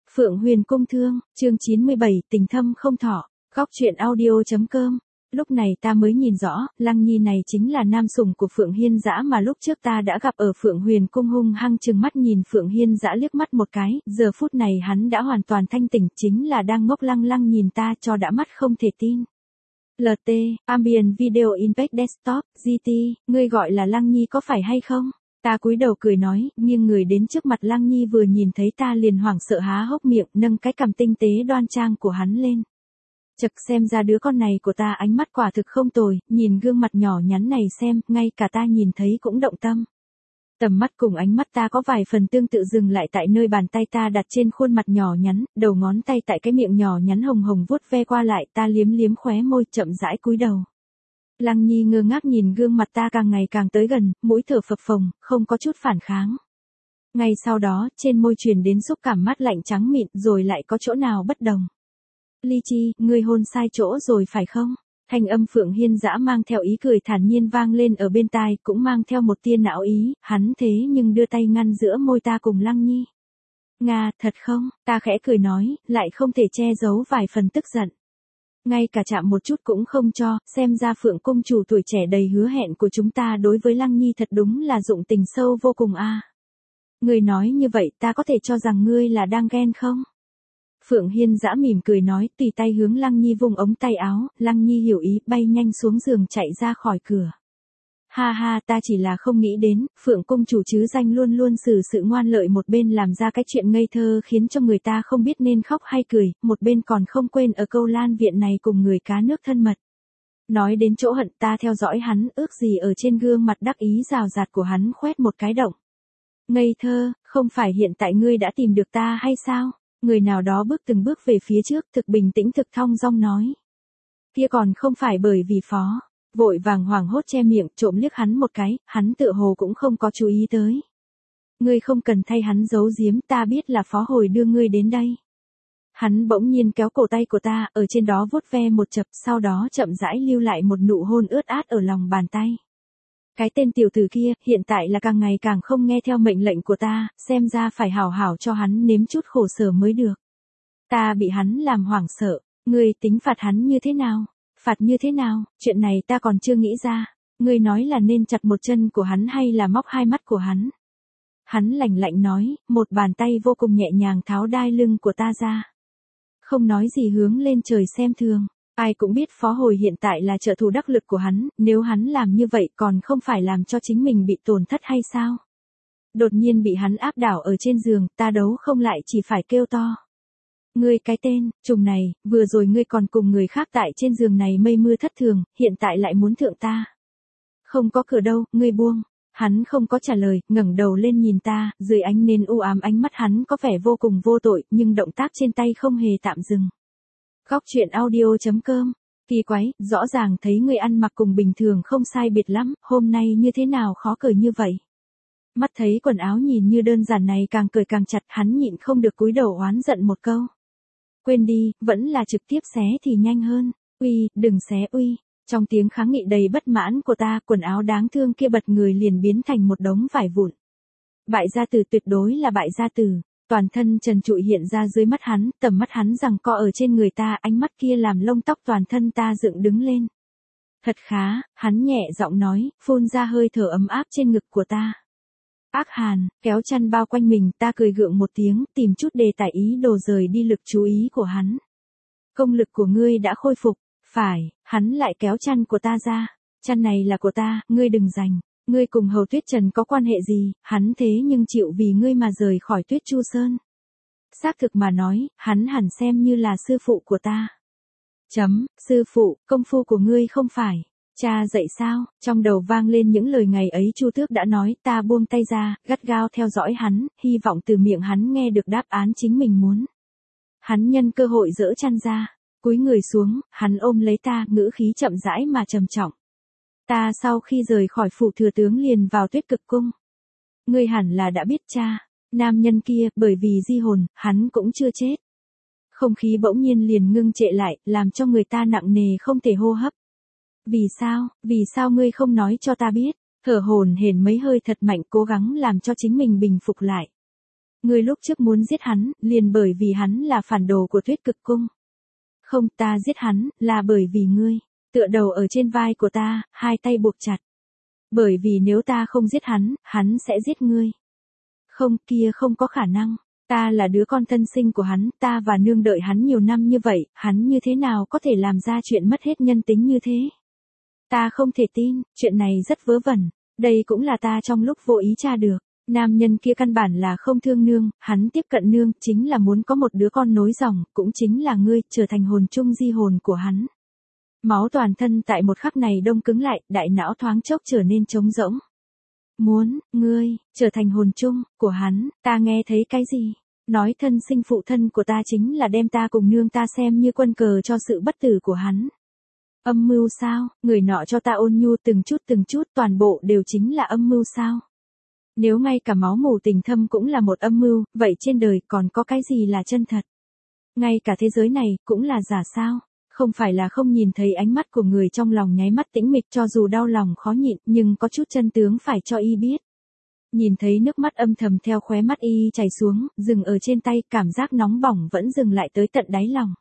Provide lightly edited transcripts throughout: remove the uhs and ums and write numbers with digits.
Phượng Huyền Cung Thương, chương 97, tình thâm không thỏ, góc truyện audio.com. Lúc này ta mới nhìn rõ, Lăng Nhi này chính là nam sủng của Phượng Hiên Dã mà lúc trước ta đã gặp ở Phượng Huyền Cung, hung hăng trừng mắt nhìn Phượng Hiên Dã liếc mắt một cái, giờ phút này hắn đã hoàn toàn thanh tỉnh, chính là đang ngốc lăng lăng nhìn ta cho đã mắt không thể tin. LT, Ambient Video Impact Desktop, GT, ngươi gọi là Lăng Nhi có phải hay không? Ta cúi đầu cười nói, nghiêng người đến trước mặt Lăng Nhi, vừa nhìn thấy ta liền hoảng sợ há hốc miệng, nâng cái cằm tinh tế đoan trang của hắn lên. Chật, xem ra đứa con này của ta ánh mắt quả thực không tồi, nhìn gương mặt nhỏ nhắn này xem, ngay cả ta nhìn thấy cũng động tâm. Tầm mắt cùng ánh mắt ta có vài phần tương tự, dừng lại tại nơi bàn tay ta đặt trên khuôn mặt nhỏ nhắn, đầu ngón tay tại cái miệng nhỏ nhắn hồng hồng vuốt ve qua lại, ta liếm liếm khóe môi, chậm rãi cúi đầu. Lăng Nhi ngơ ngác nhìn gương mặt ta càng ngày càng tới gần, mũi thở phập phồng, không có chút phản kháng. Ngay sau đó, trên môi truyền đến xúc cảm mát lạnh trắng mịn, rồi lại có chỗ nào bất đồng. Ly Chi, ngươi hôn sai chỗ rồi phải không? Thanh âm Phượng Hiên Dã mang theo ý cười thản nhiên vang lên ở bên tai, cũng mang theo một tia não ý, hắn thế nhưng đưa tay ngăn giữa môi ta cùng Lăng Nhi. Nga, thật không? Ta khẽ cười nói, lại không thể che giấu vài phần tức giận. Ngay cả chạm một chút cũng không cho, xem ra Phượng công chủ tuổi trẻ đầy hứa hẹn của chúng ta đối với Lăng Nhi thật đúng là dụng tình sâu vô cùng a. Ngươi nói như vậy ta có thể cho rằng ngươi là đang ghen không? Phượng Hiên Dã mỉm cười nói, tùy tay hướng Lăng Nhi vùng ống tay áo, Lăng Nhi hiểu ý, bay nhanh xuống giường chạy ra khỏi cửa. Ha ha, ta chỉ là không nghĩ đến, Phượng công chủ chứ danh luôn luôn xử sự ngoan lợi, một bên làm ra cái chuyện ngây thơ khiến cho người ta không biết nên khóc hay cười, một bên còn không quên ở Câu Lan viện này cùng người cá nước thân mật. Nói đến chỗ hận, ta theo dõi hắn, ước gì ở trên gương mặt đắc ý rào rạt của hắn khoét một cái động. Ngây thơ, không phải hiện tại ngươi đã tìm được ta hay sao? Người nào đó bước từng bước về phía trước, thực bình tĩnh thực thong dong nói. Kia còn không phải bởi vì Phó. Vội vàng hoảng hốt che miệng, trộm liếc hắn một cái, hắn tựa hồ cũng không có chú ý tới. Ngươi không cần thay hắn giấu giếm, ta biết là Phó hồi đưa ngươi đến đây. Hắn bỗng nhiên kéo cổ tay của ta, ở trên đó vuốt ve một chập, sau đó chậm rãi lưu lại một nụ hôn ướt át ở lòng bàn tay. Cái tên tiểu tử kia, hiện tại là càng ngày càng không nghe theo mệnh lệnh của ta, xem ra phải hảo hảo cho hắn nếm chút khổ sở mới được. Ta bị hắn làm hoảng sợ, ngươi tính phạt hắn như thế nào? Phạt như thế nào, chuyện này ta còn chưa nghĩ ra. Ngươi nói là nên chặt một chân của hắn hay là móc hai mắt của hắn? Hắn lạnh lạnh nói, một bàn tay vô cùng nhẹ nhàng tháo đai lưng của ta ra. Không nói gì hướng lên trời xem thường. Ai cũng biết Phó hồi hiện tại là trợ thủ đắc lực của hắn, nếu hắn làm như vậy còn không phải làm cho chính mình bị tổn thất hay sao? Đột nhiên bị hắn áp đảo ở trên giường, ta đấu không lại chỉ phải kêu to. Ngươi cái tên, trùng này, vừa rồi ngươi còn cùng người khác tại trên giường này mây mưa thất thường, hiện tại lại muốn thượng ta. Không có cửa đâu, ngươi buông. Hắn không có trả lời, ngẩng đầu lên nhìn ta, dưới ánh nến u ám ánh mắt hắn có vẻ vô cùng vô tội, nhưng động tác trên tay không hề tạm dừng. Góc truyện audio.com. Kỳ quái, rõ ràng thấy ngươi ăn mặc cùng bình thường không sai biệt lắm, hôm nay như thế nào khó cởi như vậy? Mắt thấy quần áo nhìn như đơn giản này càng cởi càng chặt, hắn nhịn không được cúi đầu oán giận một câu. Quên đi, vẫn là trực tiếp xé thì nhanh hơn. Uy, đừng xé uy. Trong tiếng kháng nghị đầy bất mãn của ta, quần áo đáng thương kia bật người liền biến thành một đống vải vụn. Bại gia tử, tuyệt đối là bại gia tử. Toàn thân trần trụi hiện ra dưới mắt hắn, tầm mắt hắn giằng co ở trên người ta, ánh mắt kia làm lông tóc toàn thân ta dựng đứng lên. Thật khá, hắn nhẹ giọng nói, phun ra hơi thở ấm áp trên ngực của ta. Ác hàn, kéo chăn bao quanh mình, ta cười gượng một tiếng, tìm chút đề tài ý đồ rời đi lực chú ý của hắn. Công lực của ngươi đã khôi phục, phải, hắn lại kéo chăn của ta ra. Chăn này là của ta, ngươi đừng giành. Ngươi cùng Hầu Tuyết Trần có quan hệ gì, hắn thế nhưng chịu vì ngươi mà rời khỏi Tuyết Chu Sơn. Xác thực mà nói, hắn hẳn xem như là sư phụ của ta. Sư phụ, công phu của ngươi không phải. Cha dạy sao? Trong đầu vang lên những lời ngày ấy Chu Tước đã nói, ta buông tay ra, gắt gao theo dõi hắn, hy vọng từ miệng hắn nghe được đáp án chính mình muốn. Hắn nhân cơ hội giở chăn ra, cúi người xuống, hắn ôm lấy ta, ngữ khí chậm rãi mà trầm trọng. Ta sau khi rời khỏi phủ thừa tướng liền vào Tuyết Cực Cung. Ngươi hẳn là đã biết cha, nam nhân kia, bởi vì di hồn, hắn cũng chưa chết. Không khí bỗng nhiên liền ngưng trệ lại, làm cho người ta nặng nề không thể hô hấp. Vì sao ngươi không nói cho ta biết? Thở hổn hển mấy hơi thật mạnh, cố gắng làm cho chính mình bình phục lại. Ngươi lúc trước muốn giết hắn, liền bởi vì hắn là phản đồ của Tuyết Cực Cung. Không, ta giết hắn, là bởi vì ngươi. Tựa đầu ở trên vai của ta, hai tay buộc chặt. Bởi vì nếu ta không giết hắn, hắn sẽ giết ngươi. Không, kia không có khả năng. Ta là đứa con thân sinh của hắn, ta và nương đợi hắn nhiều năm như vậy, hắn như thế nào có thể làm ra chuyện mất hết nhân tính như thế? Ta không thể tin, chuyện này rất vớ vẩn. Đây cũng là ta trong lúc vô ý tra được. Nam nhân kia căn bản là không thương nương, hắn tiếp cận nương, chính là muốn có một đứa con nối dòng, cũng chính là ngươi, trở thành hồn chung di hồn của hắn. Máu toàn thân tại một khắc này đông cứng lại, đại não thoáng chốc trở nên trống rỗng. Muốn, ngươi, trở thành hồn chung, của hắn, ta nghe thấy cái gì? Nói thân sinh phụ thân của ta chính là đem ta cùng nương ta xem như quân cờ cho sự bất tử của hắn. Âm mưu sao, người nọ cho ta ôn nhu từng chút toàn bộ đều chính là âm mưu sao? Nếu ngay cả máu mủ tình thâm cũng là một âm mưu, vậy trên đời còn có cái gì là chân thật? Ngay cả thế giới này cũng là giả sao? Không phải là không nhìn thấy ánh mắt của người trong lòng nháy mắt tĩnh mịch cho dù đau lòng khó nhịn nhưng có chút chân tướng phải cho y biết. Nhìn thấy nước mắt âm thầm theo khóe mắt y chảy xuống, dừng ở trên tay, cảm giác nóng bỏng vẫn dừng lại tới tận đáy lòng.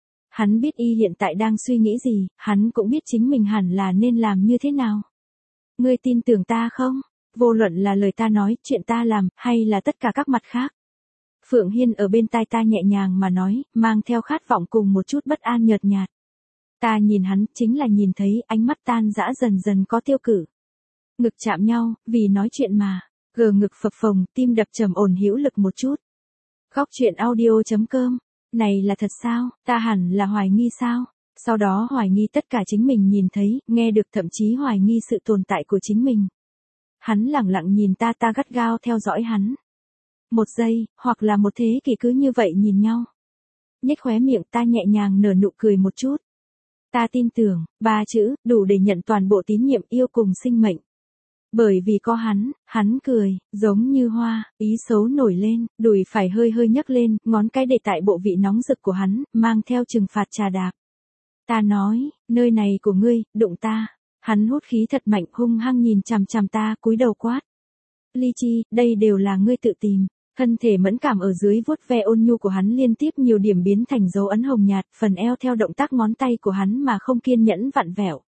Hắn biết y hiện tại đang suy nghĩ gì, hắn cũng biết chính mình hẳn là nên làm như thế nào. Ngươi tin tưởng ta không? Vô luận là lời ta nói, chuyện ta làm, hay là tất cả các mặt khác. Phượng Hiên ở bên tai ta nhẹ nhàng mà nói, mang theo khát vọng cùng một chút bất an nhợt nhạt. Ta nhìn hắn, chính là nhìn thấy ánh mắt tan dã dần dần có tiêu cự. Ngực chạm nhau, vì nói chuyện mà. Gờ ngực phập phồng, tim đập trầm ổn hữu lực một chút. Góc chuyện audio.com. Này là thật sao, ta hẳn là hoài nghi sao? Sau đó hoài nghi tất cả chính mình nhìn thấy, nghe được, thậm chí hoài nghi sự tồn tại của chính mình. Hắn lẳng lặng nhìn ta, ta gắt gao theo dõi hắn. Một giây, hoặc là một thế kỷ cứ như vậy nhìn nhau. Nhếch khóe miệng, ta nhẹ nhàng nở nụ cười một chút. Ta tin tưởng, 3 chữ, đủ để nhận toàn bộ tín nhiệm yêu cùng sinh mệnh. Bởi vì có hắn cười, giống như hoa, ý xấu nổi lên, đùi phải hơi hơi nhấc lên, ngón cái để tại bộ vị nóng rực của hắn, mang theo trừng phạt trà đạp. Ta nói, nơi này của ngươi, đụng ta. Hắn hút khí thật mạnh, hung hăng nhìn chằm chằm ta, cúi đầu quát. Ly Chi, đây đều là ngươi tự tìm. Thân thể mẫn cảm ở dưới vuốt ve ôn nhu của hắn liên tiếp nhiều điểm biến thành dấu ấn hồng nhạt, phần eo theo động tác ngón tay của hắn mà không kiên nhẫn vặn vẹo.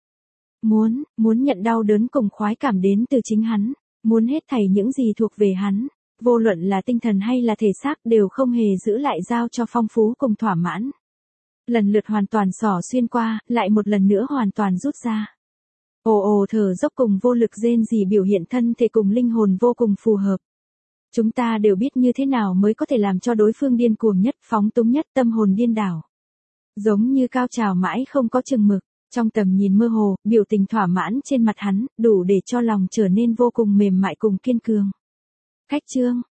Muốn nhận đau đớn cùng khoái cảm đến từ chính hắn, muốn hết thảy những gì thuộc về hắn, vô luận là tinh thần hay là thể xác đều không hề giữ lại giao cho phong phú cùng thỏa mãn. Lần lượt hoàn toàn xỏ xuyên qua, lại một lần nữa hoàn toàn rút ra. Ồ thở dốc cùng vô lực rên rỉ biểu hiện thân thể cùng linh hồn vô cùng phù hợp. Chúng ta đều biết như thế nào mới có thể làm cho đối phương điên cuồng nhất, phóng túng nhất, tâm hồn điên đảo. Giống như cao trào mãi không có chừng mực, trong tầm nhìn mơ hồ, biểu tình thỏa mãn trên mặt hắn, đủ để cho lòng trở nên vô cùng mềm mại cùng kiên cường. Khách chương